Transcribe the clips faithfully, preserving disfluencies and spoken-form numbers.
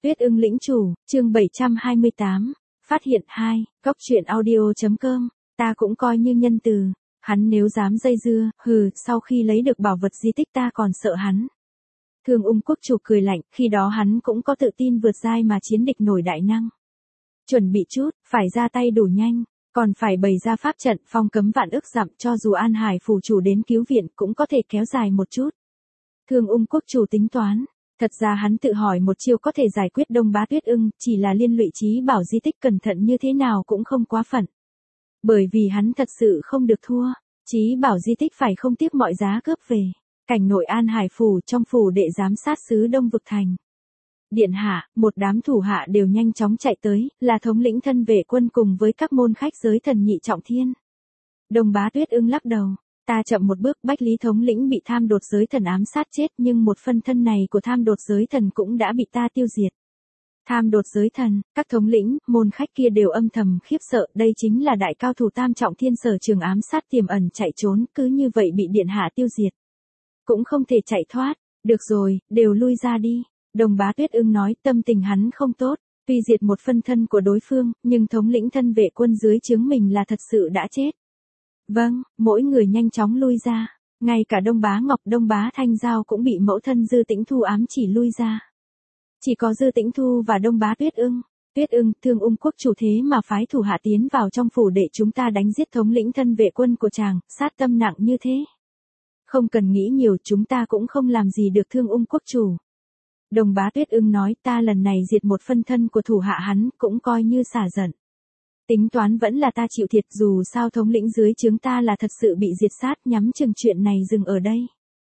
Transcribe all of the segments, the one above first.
Tuyết ưng lĩnh chủ, chương bảy trăm hai mươi tám, phát hiện hai, góc truyện audio.com, ta cũng coi như nhân từ, hắn nếu dám dây dưa, hừ, sau khi lấy được bảo vật di tích ta còn sợ hắn. Thương ung quốc chủ cười lạnh, khi đó hắn cũng có tự tin vượt giai mà chiến địch nổi đại năng. Chuẩn bị chút, phải ra tay đủ nhanh, còn phải bày ra pháp trận phong cấm vạn ức dặm, cho dù An Hải phủ chủ đến cứu viện cũng có thể kéo dài một chút. Thương ung quốc chủ tính toán. Thật ra hắn tự hỏi một chiêu có thể giải quyết Đông Bá Tuyết ưng, chỉ là liên lụy trí bảo di tích cẩn thận như thế nào cũng không quá phận. Bởi vì hắn thật sự không được thua, trí bảo di tích phải không tiếc mọi giá cướp về. Cảnh nội An Hải phủ trong phủ đệ giám sát xứ Đông Vực Thành. Điện hạ, một đám thủ hạ đều nhanh chóng chạy tới, là thống lĩnh thân vệ quân cùng với các môn khách giới thần nhị trọng thiên. Đông Bá Tuyết ưng lắc đầu. Ta chậm một bước, Bách Lý thống lĩnh bị tham đột giới thần ám sát chết, nhưng một phân thân này của tham đột giới thần cũng đã bị ta tiêu diệt. Tham đột giới thần, các thống lĩnh, môn khách kia đều âm thầm khiếp sợ, đây chính là đại cao thủ tam trọng thiên sở trường ám sát tiềm ẩn chạy trốn, cứ như vậy bị điện hạ tiêu diệt. Cũng không thể chạy thoát, được rồi, đều lui ra đi. Đồng Bá Tuyết ưng nói, tâm tình hắn không tốt, tuy diệt một phân thân của đối phương, nhưng thống lĩnh thân vệ quân dưới trướng mình là thật sự đã chết. Vâng, mỗi người nhanh chóng lui ra, ngay cả Đông Bá Ngọc, Đông Bá Thanh Giao cũng bị mẫu thân Dư Tĩnh Thu ám chỉ lui ra. Chỉ có Dư Tĩnh Thu và Đông Bá Tuyết ưng, Tuyết ưng, Thương ung quốc chủ thế mà phái thủ hạ tiến vào trong phủ để chúng ta đánh giết thống lĩnh thân vệ quân của chàng, sát tâm nặng như thế. Không cần nghĩ nhiều, chúng ta cũng không làm gì được Thương ung quốc chủ. Đông Bá Tuyết ưng nói, ta lần này diệt một phân thân của thủ hạ hắn, cũng coi như xả giận. Tính toán vẫn là ta chịu thiệt, dù sao thống lĩnh dưới trướng ta là thật sự bị diệt sát, nhắm chừng chuyện này dừng ở đây.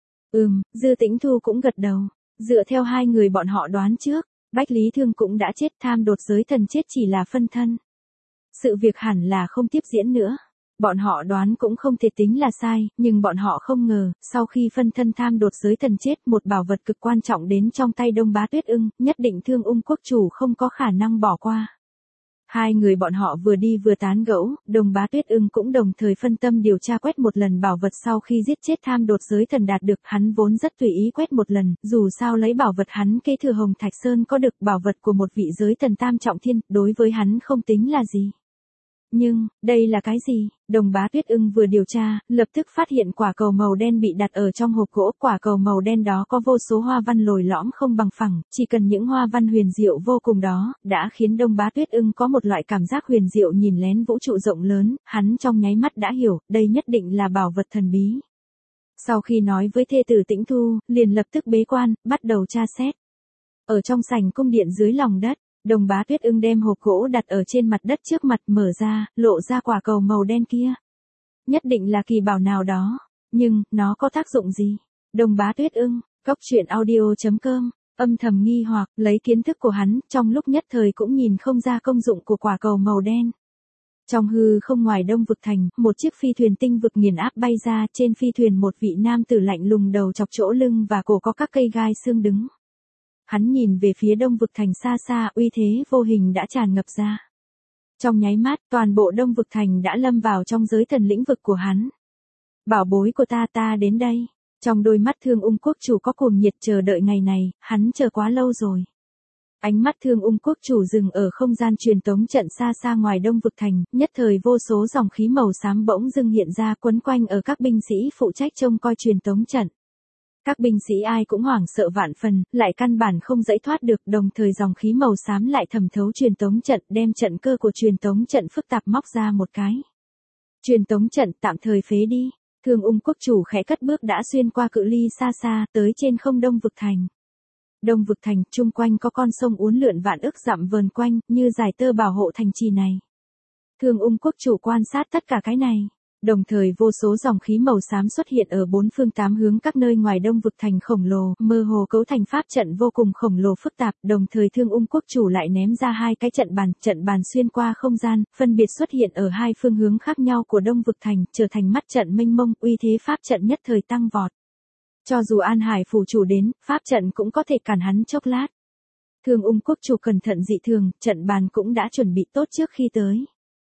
Ừm, Dư Tĩnh Thu cũng gật đầu. Dựa theo hai người bọn họ đoán trước, Bách Lý Thương cũng đã chết, tham đột giới thần chết chỉ là phân thân. Sự việc hẳn là không tiếp diễn nữa. Bọn họ đoán cũng không thể tính là sai, nhưng bọn họ không ngờ, sau khi phân thân tham đột giới thần chết, một bảo vật cực quan trọng đến trong tay Đông Bá Tuyết ưng, nhất định Thương ung quốc chủ không có khả năng bỏ qua. Hai người bọn họ vừa đi vừa tán gẫu, Đông Bá Tuyết ưng cũng đồng thời phân tâm điều tra quét một lần bảo vật sau khi giết chết tham đột giới thần đạt được, hắn vốn rất tùy ý quét một lần, dù sao lấy bảo vật hắn kế thừa Hồng Thạch Sơn có được bảo vật của một vị giới thần tam trọng thiên, đối với hắn không tính là gì. Nhưng, đây là cái gì? Đông Bá Tuyết ưng vừa điều tra, lập tức phát hiện quả cầu màu đen bị đặt ở trong hộp gỗ, quả cầu màu đen đó có vô số hoa văn lồi lõm không bằng phẳng, chỉ cần những hoa văn huyền diệu vô cùng đó, đã khiến Đông Bá Tuyết ưng có một loại cảm giác huyền diệu nhìn lén vũ trụ rộng lớn, hắn trong nháy mắt đã hiểu, đây nhất định là bảo vật thần bí. Sau khi nói với thê tử Tĩnh Thu, liền lập tức bế quan, bắt đầu tra xét. Ở trong sảnh cung điện dưới lòng đất, Đông Bá Tuyết ưng đem hộp gỗ đặt ở trên mặt đất trước mặt, mở ra, lộ ra quả cầu màu đen kia. Nhất định là kỳ bảo nào đó, nhưng, nó có tác dụng gì? Đông Bá Tuyết ưng, góc truyện audio.com, âm thầm nghi hoặc, lấy kiến thức của hắn, trong lúc nhất thời cũng nhìn không ra công dụng của quả cầu màu đen. Trong hư không ngoài Đông Vực Thành, một chiếc phi thuyền tinh vực nghiền áp bay ra, trên phi thuyền một vị nam tử lạnh lùng đầu chọc chỗ lưng và cổ có các cây gai xương đứng. Hắn nhìn về phía Đông Vực Thành xa xa, uy thế vô hình đã tràn ngập ra. Trong nháy mắt, toàn bộ Đông Vực Thành đã lâm vào trong giới thần lĩnh vực của hắn. Bảo bối của ta, ta đến đây. Trong đôi mắt Thương ung quốc chủ có cuồng nhiệt chờ đợi ngày này, hắn chờ quá lâu rồi. Ánh mắt Thương ung quốc chủ dừng ở không gian truyền tống trận xa xa ngoài Đông Vực Thành, nhất thời vô số dòng khí màu xám bỗng dưng hiện ra quấn quanh ở các binh sĩ phụ trách trông coi truyền tống trận. Các binh sĩ ai cũng hoảng sợ vạn phần, lại căn bản không dãy thoát được, đồng thời dòng khí màu xám lại thẩm thấu truyền tống trận, đem trận cơ của truyền tống trận phức tạp móc ra một cái. Truyền tống trận tạm thời phế đi. Thương ung quốc chủ khẽ cất bước đã xuyên qua cự ly xa xa, tới trên không Đông Vực Thành. Đông Vực Thành, chung quanh có con sông uốn lượn vạn ức dặm vờn quanh, như giải tơ bảo hộ thành trì này. Thương ung quốc chủ quan sát tất cả cái này. Đồng thời vô số dòng khí màu xám xuất hiện ở bốn phương tám hướng các nơi ngoài Đông Vực Thành khổng lồ, mơ hồ cấu thành pháp trận vô cùng khổng lồ phức tạp, đồng thời Thương ung quốc chủ lại ném ra hai cái trận bàn, trận bàn xuyên qua không gian, phân biệt xuất hiện ở hai phương hướng khác nhau của Đông Vực Thành, trở thành mắt trận mênh mông, uy thế pháp trận nhất thời tăng vọt. Cho dù An Hải phủ chủ đến, pháp trận cũng có thể cản hắn chốc lát. Thương ung quốc chủ cẩn thận dị thường, trận bàn cũng đã chuẩn bị tốt trước khi tới.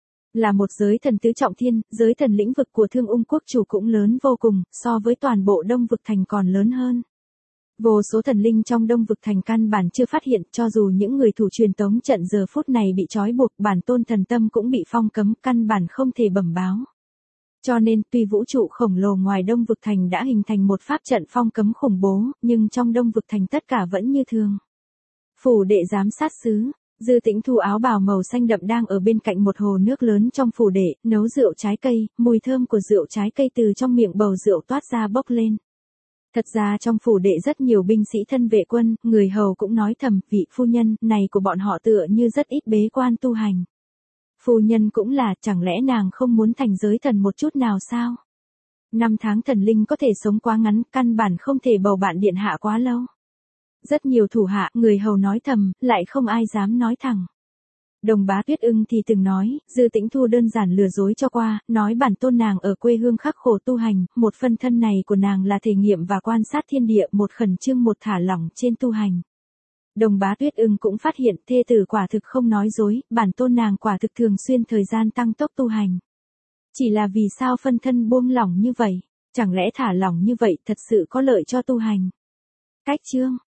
Là một giới thần tứ trọng thiên, giới thần lĩnh vực của Thương ung quốc chủ cũng lớn vô cùng, so với toàn bộ Đông Vực Thành còn lớn hơn. Vô số thần linh trong Đông Vực Thành căn bản chưa phát hiện, cho dù những người thủ truyền tống trận giờ phút này bị trói buộc, bản tôn thần tâm cũng bị phong cấm, căn bản không thể bẩm báo. Cho nên, tuy vũ trụ khổng lồ ngoài Đông Vực Thành đã hình thành một pháp trận phong cấm khủng bố, nhưng trong Đông Vực Thành tất cả vẫn như thường. Phủ đệ giám sát sứ, Dư Tĩnh Thu áo bào màu xanh đậm đang ở bên cạnh một hồ nước lớn trong phủ đệ, nấu rượu trái cây, mùi thơm của rượu trái cây từ trong miệng bầu rượu toát ra bốc lên. Thật ra trong phủ đệ rất nhiều binh sĩ thân vệ quân, người hầu cũng nói thầm, vị phu nhân này của bọn họ tựa như rất ít bế quan tu hành. Phu nhân cũng là, chẳng lẽ nàng không muốn thành giới thần một chút nào sao? Năm tháng thần linh có thể sống quá ngắn, căn bản không thể bầu bạn điện hạ quá lâu. Rất nhiều thủ hạ, người hầu nói thầm, lại không ai dám nói thẳng. Đồng Bá Tuyết Ưng thì từng nói, Dư Tĩnh Thu đơn giản lừa dối cho qua, nói bản tôn nàng ở quê hương khắc khổ tu hành, một phân thân này của nàng là thể nghiệm và quan sát thiên địa, một khẩn trương một thả lỏng trên tu hành. Đồng Bá Tuyết Ưng cũng phát hiện thê tử quả thực không nói dối, bản tôn nàng quả thực thường xuyên thời gian tăng tốc tu hành. Chỉ là vì sao phân thân buông lỏng như vậy, chẳng lẽ thả lỏng như vậy thật sự có lợi cho tu hành? Cách chương